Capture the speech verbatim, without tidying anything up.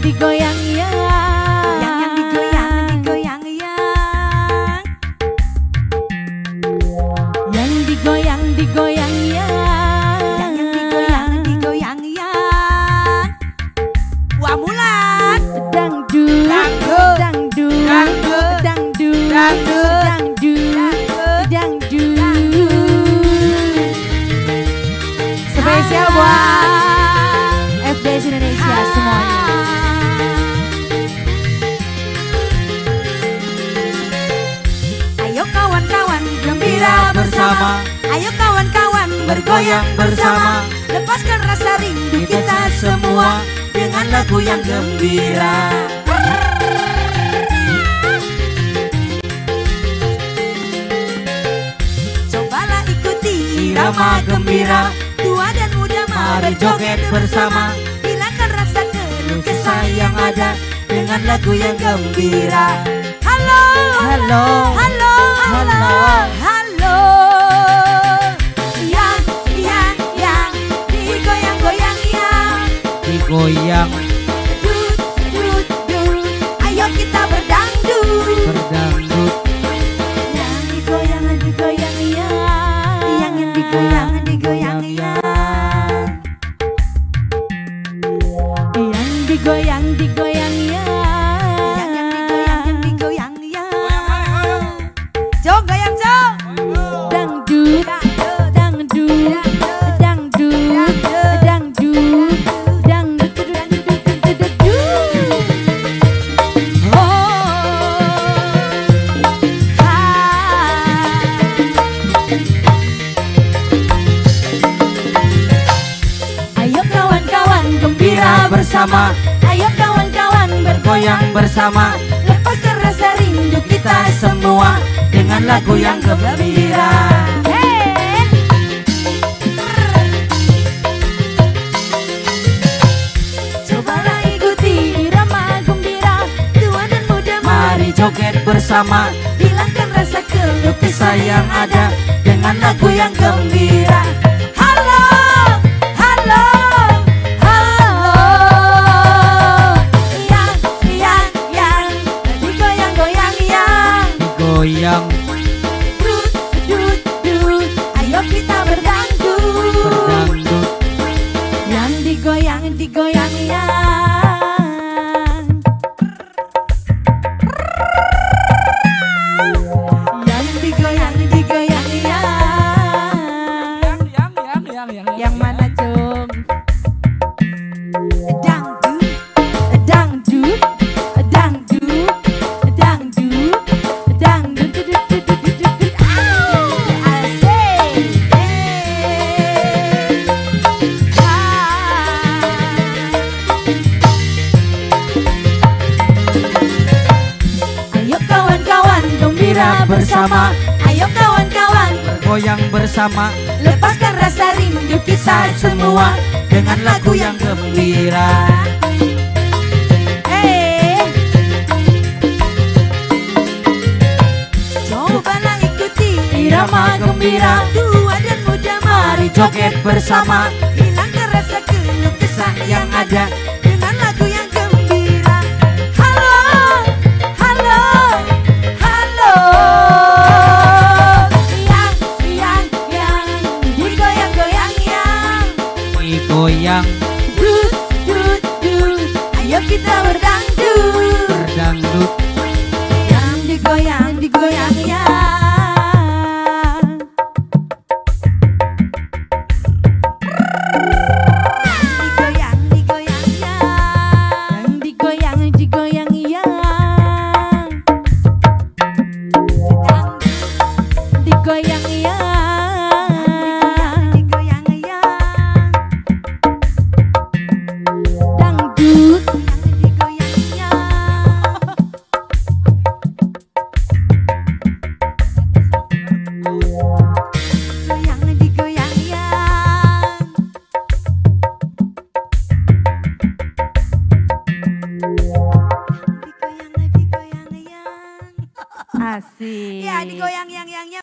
digoyang ya. Yang yang digoyang digoyang yang. Yang digoyang digoyang ya. Yang yang digoyang digoyang yang. Wah Mulan. Dangdut, Dangdut, dangdut, dangdut, dangdut, dangdut, dangdut, dangdut. Spesial buat F D S Indonesia semuanya. Ayo kawan-kawan gembira bersama. Ayo kawan-kawan bergoyang bersama. Lepaskan rasa rindu kita semua dengan lagu yang gembira. Cobalah ikuti irama gembira. Tua dan muda mari joget bersama. Hilangkan rasa keluh kesah yang ada dengan lagu yang gembira. Halo, Halo, halo, halo, halo. Yang, yang, yang digoyang-goyang yang. digoyang, Dut, dut, dut. Ayo kita berdangdut. berdangdut. Yang digoyang, digoyang yang. Yang yang digoyang, digoyang yang. Yang digoyang, digoyang ya. Yang yang digoyang, digoyang yang. Jong goyang jong. Dangdut, dangdut, dangdut, dangdut, dangdut, dangdut. Ayo kawan-kawan gembira bersama. Ayo kawan-kawan bergoyang bersama. Lepaskan rasa rindu kita semua dengan lagu yang gembira. Hey, Cobalah ikuti irama gembira, tua dan muda mari joget bersama. Hilangkan rasa keluh kesah yang ada dengan lagu yang gembira. Halo, halo, halo. Yang, yang, yang digoyang-goyang yang. digoyang, Dut, dut, dut. Ayo kita berdangdut. berdangdut. Yang digoyang, digoyang yang. Yang digoyang, digoyang yang. Yang, yang, yang, yang, yang mana cung? Dangdut, Dangdut, dangdut, dangdut, dangdut, dut, dut, dut, dut, dut, dut. Au, asik. Ayo kawan-kawan gembira bersama. Ayo kawan-kawan Goyang bersama, lepaskan rasa rindu kita semua dengan lagu yang gembira. eh, Cobalah ikuti irama gembira, tua dan muda mari joget bersama. hilangkan rasa keluh kesah yang ada dengan lagu yang gembira. Halo, halo, halo. Yang, yang, yang digoyang-goyang yang. digoyang, Dut, dut, dut. Ayo kita berdangdut. berdangdut. Yang digoyang, digoyang yang. Digoyang, digoyang yang. Yang digoyang, digoyang yang, digoyang yang, Digoyang yang. dangdut, Digoyang yang. Digoyang, digoyang yang. Digoyang, digoyang yang. asik. Ya digoyang yang yang yang.